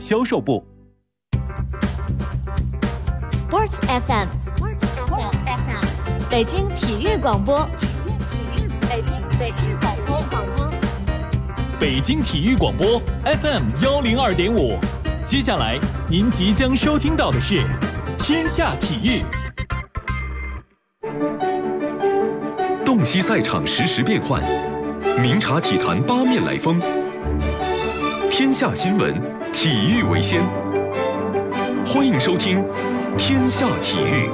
销售部。 Sports FM， 北京体育广播，北京广播， 北京体育广播 FM102.5。接下来您即将收听到的是天下体育。 洞悉赛场实时变幻，明察体坛八面来风。天下新闻，体育为先。欢迎收听天下体育。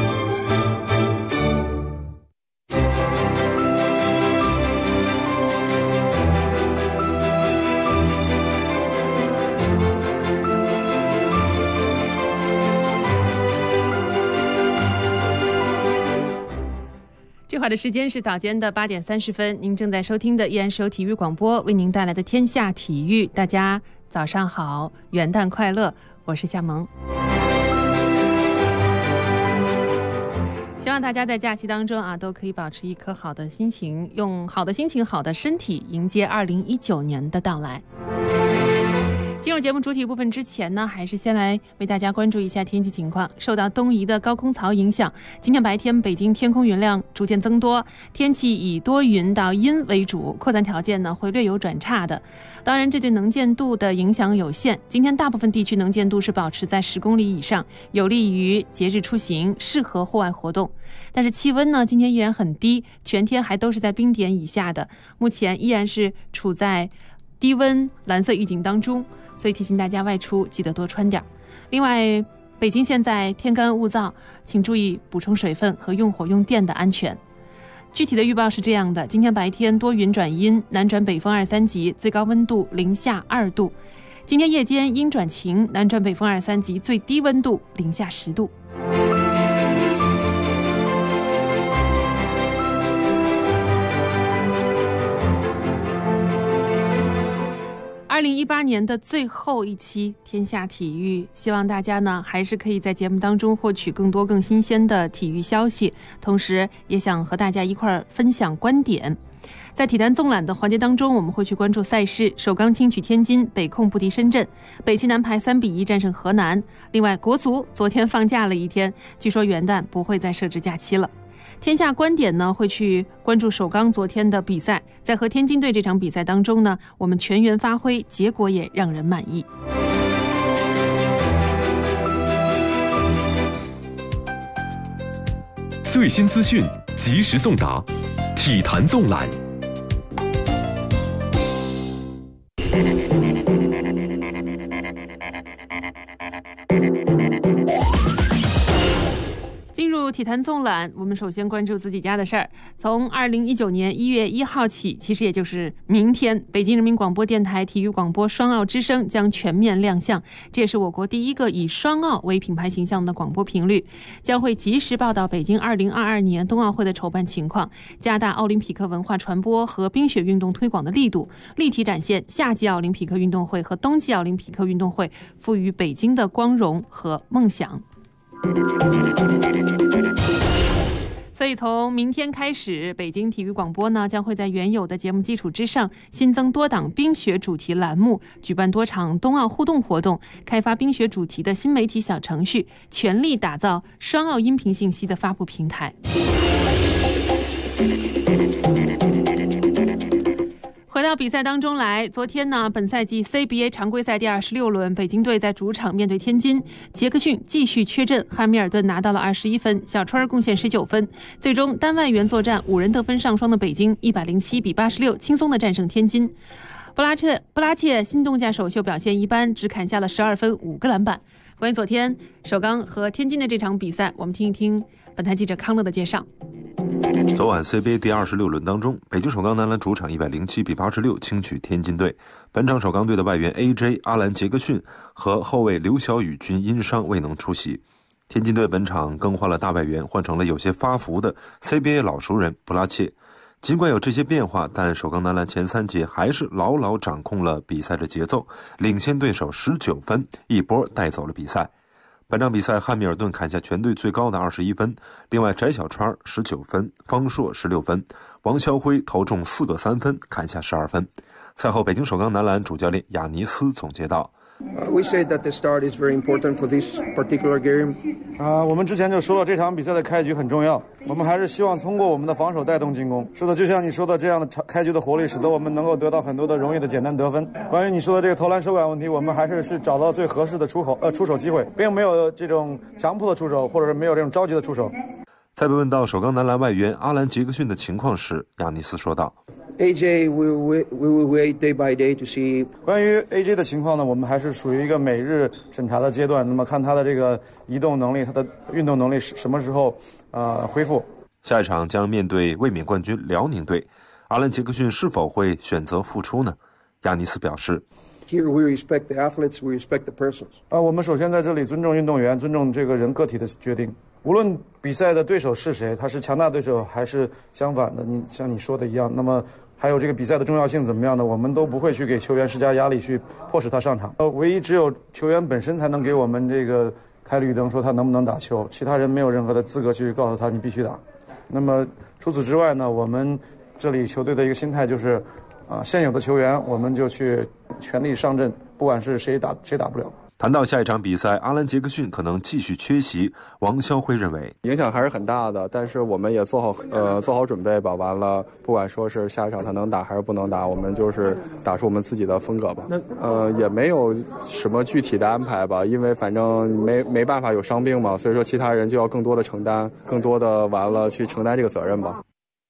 这会儿的时间是早间的8点30分，您正在收听的依然是由体育广播为您带来的天下体育。大家早上好，元旦快乐，我是夏萌。希望大家在假期当中都可以保持一颗好的心情，用好的心情、好的身体迎接2019年的到来。进入节目主体部分之前呢，还是先来为大家关注一下天气情况。受到东移的高空槽影响，今天白天北京天空云量逐渐增多，天气以多云到阴为主，扩散条件呢会略有转差的。当然，这对能见度的影响有限。今天大部分地区能见度是保持在10公里以上，有利于节日出行，适合户外活动。但是气温呢，今天依然很低，全天还都是在冰点以下的，目前依然是处在低温蓝色预警当中，所以提醒大家外出记得多穿点。另外，北京现在天干物燥，请注意补充水分和用火用电的安全。具体的预报是这样的：今天白天多云转阴，南转北风2、3级，最高温度零下2度；今天夜间阴转晴，南转北风2、3级，最低温度零下10度。2018年的最后一期天下体育，希望大家呢还是可以在节目当中获取更多更新鲜的体育消息，同时也想和大家一块儿分享观点。在体坛纵览的环节当中，我们会去关注赛事：首钢轻取天津，北控不敌深圳，北汽男排3比1战胜河南。另外，国足昨天放假了一天，据说元旦不会再设置假期了。天下观点呢会去关注首钢昨天的比赛，在和天津队这场比赛当中呢，我们全员发挥，结果也让人满意。 最新资讯及时送达，体坛纵览。 进入体坛纵览，我们首先关注自己家的事儿。从2019年1月1号起，其实也就是明天，北京人民广播电台体育广播双奥之声将全面亮相。这也是我国第一个以双奥为品牌形象的广播频率，将会及时报道北京2022年冬奥会的筹办情况，加大奥林匹克文化传播和冰雪运动推广的力度，立体展现夏季奥林匹克运动会和冬季奥林匹克运动会赋予北京的光荣和梦想。所以从明天开始，北京体育广播呢将会在原有的节目基础之上，新增多档冰雪主题栏目，举办多场冬奥互动活动，开发冰雪主题的新媒体小程序，全力打造双奥音频信息的发布平台。回到比赛当中来，昨天呢，本赛季 CBA 常规赛第26轮，北京队在主场面对天津，杰克逊继续缺阵，汉密尔顿拿到了21分，小川贡献19分，最终单外援作战5人得分上双的北京107比86轻松的战胜天津。布拉切新动价首秀表现一般，只砍下了12分5个篮板。关于昨天首钢和天津的这场比赛，我们听一听本台记者康乐的介绍。 昨晚 CBA 第26轮当中，北京首钢男篮主场107比86轻取天津队。本场首钢队的外援 AJ 阿兰杰克逊和后卫刘晓宇均因伤未能出席。天津队本场更换了大外援，换成了有些发福的 CBA 老熟人布拉切。尽管有这些变化，但首钢男篮前3节还是牢牢掌控了比赛的节奏，领先对手19分，一波带走了比赛。本场比赛，汉密尔顿砍下全队最高的21分，另外翟小川19分，方硕16分，王霄辉投中4个3分，砍下12分。赛后，北京首钢男篮主教练亚尼斯总结道： We say that the start is very important for this particular game. 我们之前就说了，这场比赛的开局很重要，我们还是希望通过我们的防守带动进攻。是的，就像你说的，这样的开局的活力使得我们能够得到很多的容易的简单得分。关于你说的这个投篮手感问题，我们还是找到最合适的出手机会，并没有这种强迫的出手，或者是没有这种着急的出手。 在被问到首钢男篮外援阿兰·杰克逊的情况时，亚尼斯说道 AJ, we will wait day by day to see. 关于 AJ 的情况呢，我们还是属于一个每日审查的阶段，那么看他的这个移动能力，他的运动能力什么时候恢复。 下一场将面对卫冕冠军辽宁队，阿兰·杰克逊是否会选择复出呢？亚尼斯表示 Here we respect the athletes, we respect the persons. 我们首先在这里尊重运动员，尊重这个人个体的决定。无论比赛的对手是谁，他是强大对手还是相反的，像你说的一样，那么还有这个比赛的重要性怎么样的，我们都不会去给球员施加压力，去迫使他上场。唯一只有球员本身才能给我们这个开绿灯，说他能不能打球，其他人没有任何的资格去告诉他你必须打。那么除此之外呢，我们这里球队的一个心态就是现有的球员我们就去全力上阵，不管是谁打不了。 谈到下一场比赛，阿兰·杰克逊可能继续缺席，王霄辉认为影响还是很大的，但是我们也做好准备吧。完了，不管说是下一场他能打还是不能打，我们就是打出我们自己的风格吧。也没有什么具体的安排吧，因为反正没办法有伤病嘛，所以说其他人就要更多的承担，更多的完了去承担这个责任吧。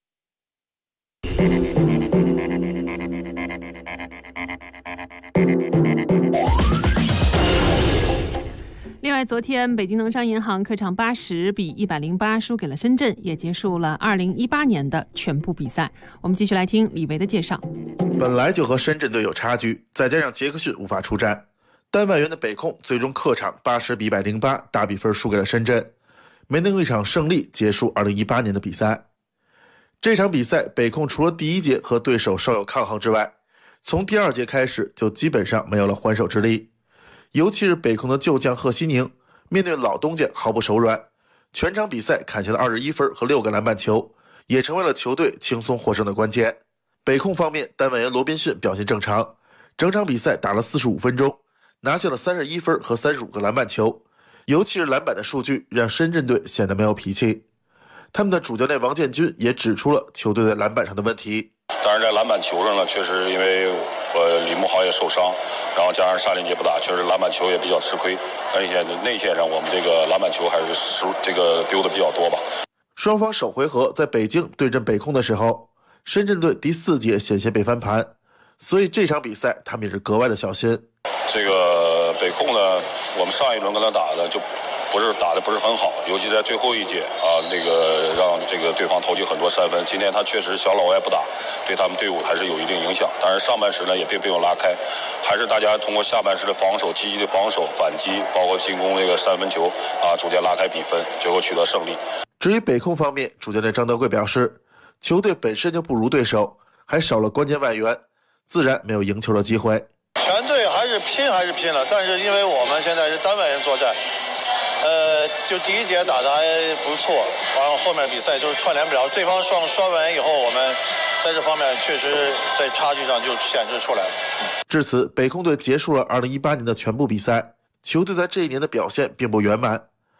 另外，昨天北京农商银行客场80比108输给了深圳，也结束了2018年的全部比赛。我们继续来听李维的介绍。 本来就和深圳队有差距，再加上杰克逊无法出战，单外援的北控最终客场80比108大比分输给了深圳，没能用一场胜利结束2018年的比赛。这场比赛北控除了第一节和对手稍有抗衡之外，从第二节开始就基本上没有了还手之力。尤其是北控的旧将贺西宁，面对老东家毫不手软，全场比赛砍下了21分和6个篮板球，也成为了球队轻松获胜的关键。北控方面，单外援罗宾逊表现正常，整场比赛打了45分钟，拿下了31分和35个篮板球，尤其是篮板的数据让深圳队显得没有脾气。他们的主教练王建军也指出了球队在篮板上的问题。 当然在篮板球上呢，确实因为李慕豪也受伤，然后加上单林杰不打，确实篮板球也比较吃亏。而且内线上我们这个篮板球还是丢的比较多吧。 双方首回合在北京对阵北控的时候，深圳队第4节险些被翻盘，所以这场比赛他们也是格外的小心。 这个北控呢，我们上一轮跟他打的就打的不是很好，尤其在最后一节让这个对方投进很多3分。今天他确实小老外不打，对他们队伍还是有一定影响。但是上半时呢也并没有拉开，还是大家通过下半时的防守、积极的防守、反击，包括进攻这个3分球逐渐拉开比分，最后取得胜利。 至于北控方面，主教练张德贵表示，球队本身就不如对手，还少了关键外援，自然没有赢球的机会。 全队还是拼了，但是因为我们现在是单外援作战。就第一节打得还不错，然后后面比赛就是串联不了，对方刷完以后，我们在这方面确实在差距上就显示出来了。 至此，北控队结束了2018年的全部比赛，球队在这一年的表现并不圆满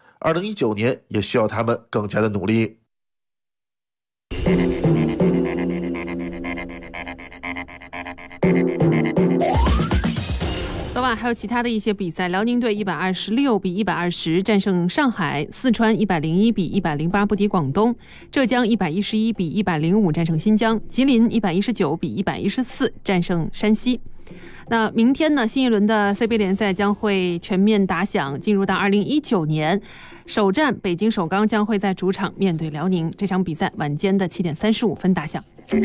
，2019年也需要他们更加的努力。 昨晚还有其他的一些比赛，辽宁队126比120战胜上海，四川101比108不敌广东，浙江111比105战胜新疆，吉林119比114战胜山西。那明天呢，新一轮的 CBA 联赛将会全面打响，进入到2019年首战，北京首钢将会在主场面对辽宁。这场比赛晚间的7点35分打响。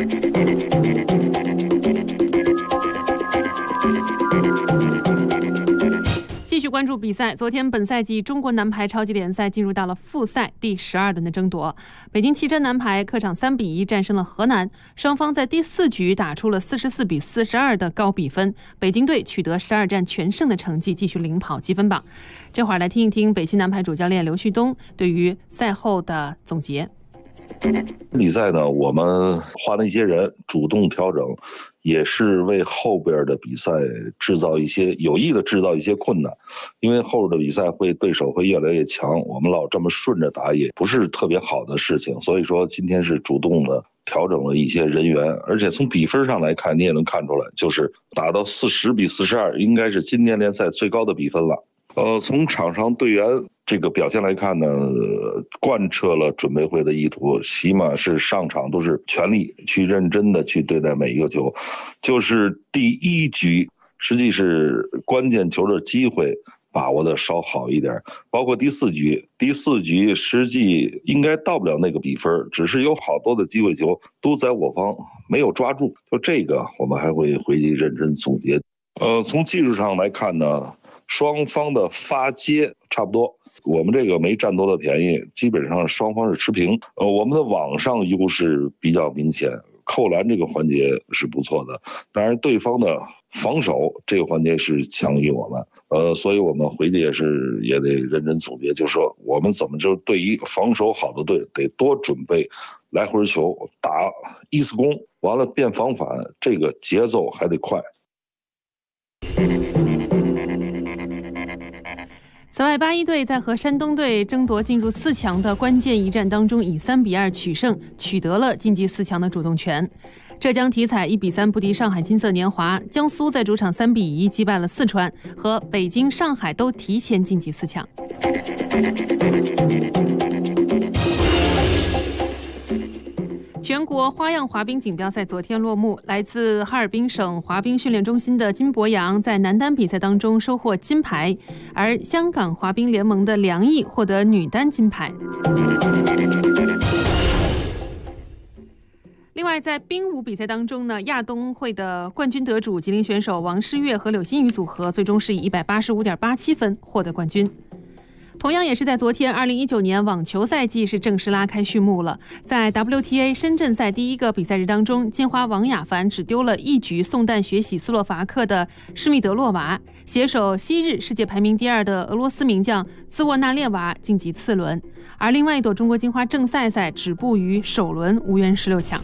继续关注比赛，昨天本赛季中国男排超级联赛进入到了复赛第12轮的争夺。北京汽车男排客场3比1战胜了河南，双方在第4局打出了44比42的高比分，北京队取得12战全胜的成绩，继续领跑积分榜。这会儿来听一听北汽男排主教练刘旭东对于赛后的总结。 比赛呢，我们换了一些人，主动调整，也是为后边的比赛有意的制造一些困难，因为后边的比赛对手会越来越强，我们老这么顺着打也不是特别好的事情，所以说今天是主动的调整了一些人员，而且从比分上来看，你也能看出来，就是打到40-42，应该是今年联赛最高的比分了。从场上队员这个表现来看呢，贯彻了准备会的意图，起码是上场都是全力去认真的去对待每一个球。就是第一局实际是关键球的机会把握的稍好一点，包括第四局实际应该到不了那个比分，只是有好多的机会球都在我方没有抓住，就这个我们还会回去认真总结。从技术上来看呢，双方的发接差不多，我们这个没占多大便宜，基本上双方是持平。我们的网上优势比较明显，扣篮这个环节是不错的，当然对方的防守这个环节是强于我们，所以我们回去也得认真总结，就是说我们怎么就对于防守好的队得多准备来回球，打一次攻完了变防反，这个节奏还得快。 此外，81队在和山东队争夺进入4强的关键一战当中，以3-2取胜，取得了晋级4强的主动权。浙江体彩1-3不敌上海金色年华，江苏在主场3-1击败了四川，和北京、上海都提前晋级4强。全国花样滑冰锦标赛昨天落幕，来自哈尔滨省滑冰训练中心的金博洋在男单比赛当中收获金牌，而香港滑冰联盟的梁毅获得女单金牌。另外，在冰舞比赛当中呢，亚冬会的冠军得主吉林选手王诗玥和柳鑫宇组合最终是以185.87分获得冠军。同样也是在昨天，2019年网球赛季是正式拉开序幕了。在 WTA 深圳赛第一个比赛日当中，金花王雅凡只丢了1局送蛋血洗斯洛伐克的施密德洛娃，携手昔日世界排名第2的俄罗斯名将兹沃纳列娃晋级次轮。而另外一朵中国金花郑赛赛止步于首轮，无缘16强。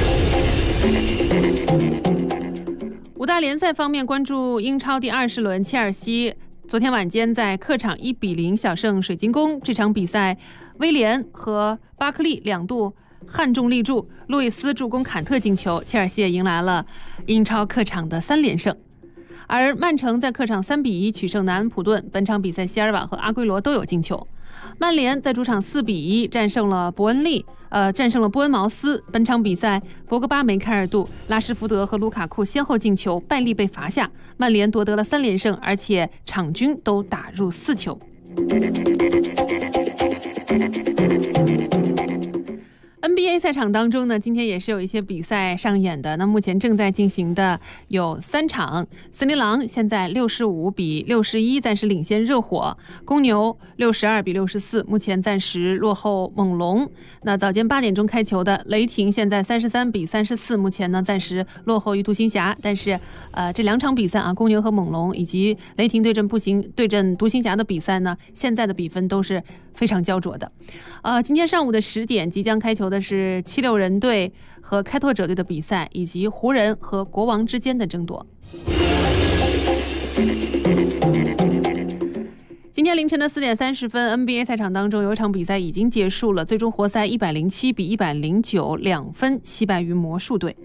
五大联赛方面，关注英超第20轮，切尔西昨天晚间在客场1-0小胜水晶宫。这场比赛，威廉和巴克利2度悍中立柱，路易斯助攻坎特进球，切尔西也迎来了英超客场的3连胜。而曼城在客场3-1取胜南安普顿，本场比赛席尔瓦和阿圭罗都有进球。曼联在主场4-1战胜了伯恩茅斯。本场比赛，博格巴、梅开二度，拉什福德和卢卡库先后进球，拜利被罚下。曼联夺得了3连胜，而且场均都打入4球。NBA 赛场当中呢，今天也是有一些比赛上演的。那目前正在进行的有3场，森林狼现在65-61暂时领先热火，公牛62-64目前暂时落后猛龙。那早间8点钟开球的雷霆现在33-34目前呢暂时落后于独行侠。但是这2场比赛啊，公牛和猛龙以及雷霆对阵独行侠的比赛呢，现在的比分都是非常焦灼的。今天上午的10点即将开球的是76人队和开拓者队的比赛，以及湖人和国王之间的争夺。今天凌晨的4点30分 NBA 赛场当中有一场比赛已经结束了，最终活塞107-109，2分惜败于魔术队。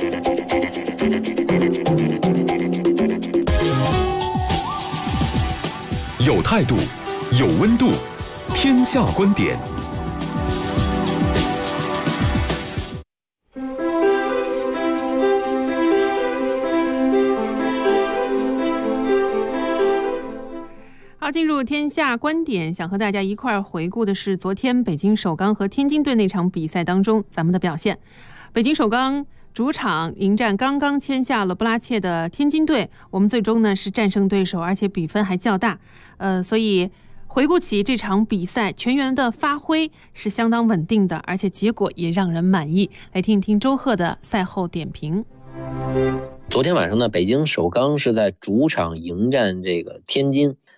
有态度，有温度，天下观点。 好，进入天下观点，想和大家一块儿回顾的是昨天北京首钢和天津队那场比赛当中咱们的表现。北京首钢主场迎战刚刚签下了布拉切的天津队，我们最终呢是战胜对手，而且比分还较大。所以回顾起这场比赛，全员的发挥是相当稳定的，而且结果也让人满意。来听一听周贺的赛后点评。 昨天晚上呢，北京首钢是在主场迎战这个天津。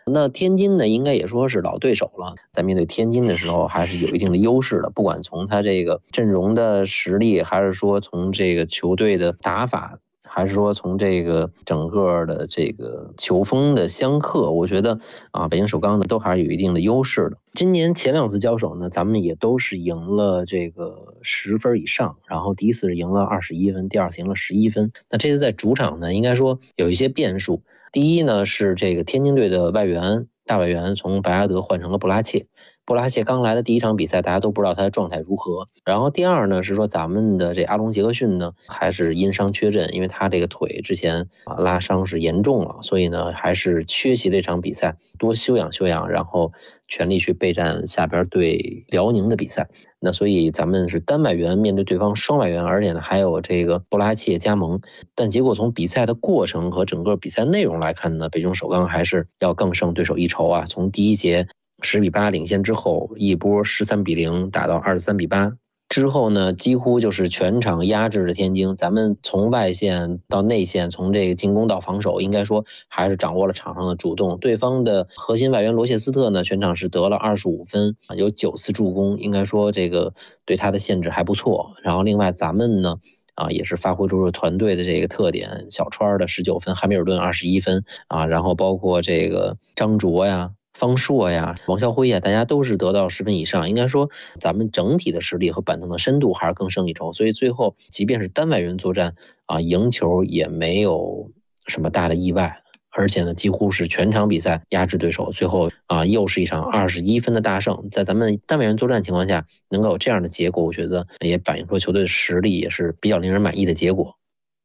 那天津呢，应该也说是老对手了，在面对天津的时候还是有一定的优势的，不管从他这个阵容的实力，还是说从这个球队的打法，还是说从这个整个的这个球风的相克，我觉得北京首钢呢都还是有一定的优势的。今年前2次交手呢，咱们也都是赢了这个10分以上，然后第一次是赢了21分，第二次赢了11分。那这次在主场呢，应该说有一些变数。第一呢是这个天津队的大外援从白阿德换成了布拉切。布拉切刚来的第一场比赛，大家都不知道他的状态如何。然后第二呢是说咱们的这阿隆杰克逊呢还是因伤缺阵，因为他这个腿之前拉伤是严重了，所以呢还是缺席这场比赛，多休养休养，然后全力去备战下边对辽宁的比赛。那所以咱们是单外援面对对方双外援，而且呢还有这个布拉切加盟。但结果从比赛的过程和整个比赛内容来看呢，北京首钢还是要更胜对手一筹啊。从第一节10比8领先之后，一波13比0打到23比8之后呢，几乎就是全场压制着天津。咱们从外线到内线，从这个进攻到防守，应该说还是掌握了场上的主动。对方的核心外援罗谢斯特呢，全场是得了25分，有9次助攻，应该说这个对他的限制还不错。然后另外咱们呢也是发挥出了团队的这个特点，小川的19分，汉密尔顿21分然后包括这个张卓呀、方硕呀、王啸辉呀，大家都是得到10分以上。应该说咱们整体的实力和板凳的深度还是更胜一筹，所以最后即便是单外援作战赢球也没有什么大的意外，而且呢几乎是全场比赛压制对手，最后又是一场21分的大胜。在咱们单外援作战情况下能够有这样的结果，我觉得也反映出球队的实力，也是比较令人满意的结果。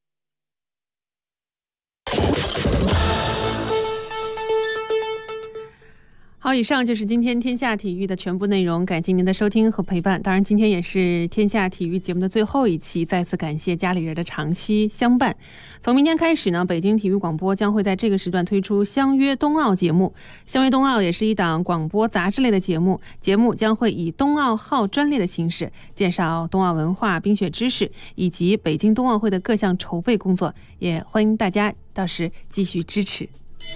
好，以上就是今天天下体育的全部内容，感谢您的收听和陪伴。当然今天也是天下体育节目的最后一期，再次感谢家里人的长期相伴。从明天开始呢，北京体育广播将会在这个时段推出相约冬奥节目。相约冬奥也是一档广播杂志类的节目，节目将会以冬奥号专列的形式介绍冬奥文化、冰雪知识以及北京冬奥会的各项筹备工作，也欢迎大家到时继续支持。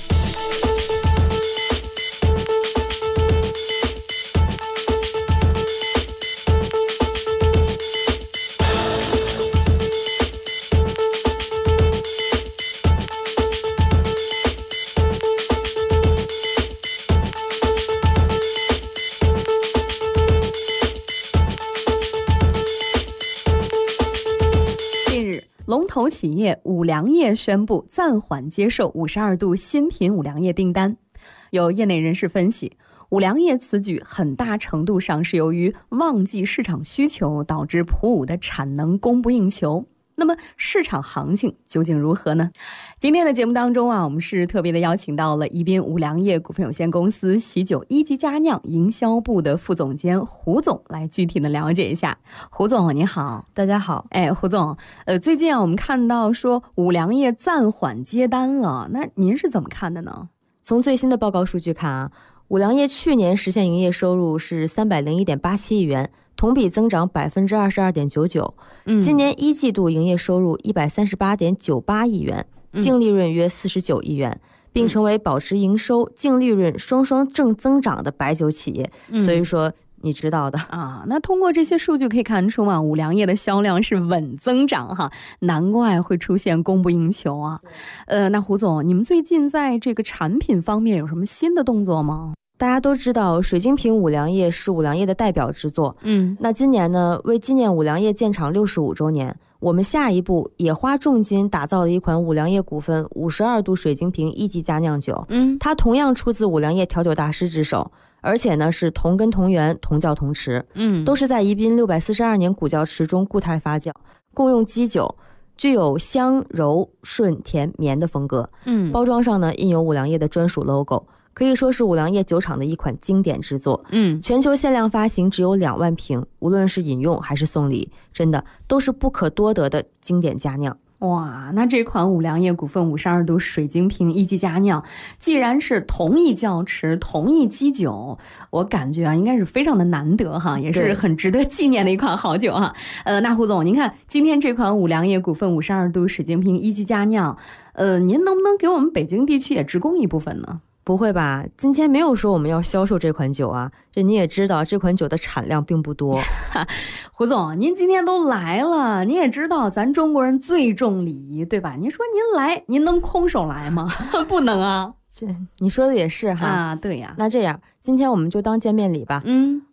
龙头企业五粮液宣布暂缓接受52度新品五粮液订单。有业内人士分析，五粮液此举很大程度上是由于旺季市场需求导致普五的产能供不应求。那么市场行情究竟如何呢？今天的节目当中我们是特别的邀请到了宜宾五粮液股份有限公司喜酒一级佳酿营销部的副总监胡总来具体的了解一下。胡总你好。 大家好。 胡总，最近我们看到说五粮液暂缓接单了，那您是怎么看的呢？ 从最新的报告数据看五粮液去年实现营业收入是301.87亿元，同比增长22.99%。今年一季度营业收入138.98亿元，净利润约49亿元，并成为保持营收、净利润双双正增长的白酒企业。所以说你知道的那通过这些数据可以看出五粮液的销量是稳增长难怪会出现供不应求那胡总，你们最近在这个产品方面有什么新的动作吗？ 大家都知道水晶瓶五粮液是五粮液的代表之作。那今年呢，为纪念五粮液建厂65周年，我们下一步也花重金打造了一款五粮液股份52度水晶瓶一级佳酿酒。它同样出自五粮液调酒大师之手，而且呢是同根同源同窖同池，都是在宜宾642年古窖池中固态发酵，共用基酒，具有香柔顺甜绵的风格。包装上呢印有五粮液的专属 logo，可以说是五粮液酒厂的一款经典之作。全球限量发行只有2万瓶，无论是饮用还是送礼，真的都是不可多得的经典佳酿。 哇，那这款五粮液股份52度水晶瓶一级佳酿，既然是同一窖池同一基酒，我感觉应该是非常的难得也是很值得纪念的一款好酒那胡总，您看今天这款五粮液股份52度水晶瓶一级佳酿，您能不能给我们北京地区也直供一部分呢？ 不会吧，今天没有说我们要销售这款酒啊，这你也知道这款酒的产量并不多。 胡总，您今天都来了，您也知道咱中国人最重礼仪，对吧？您说您来，您能空手来吗？不能啊。 这你说的也是哈。 啊，对呀。 那这样今天我们就当见面礼吧。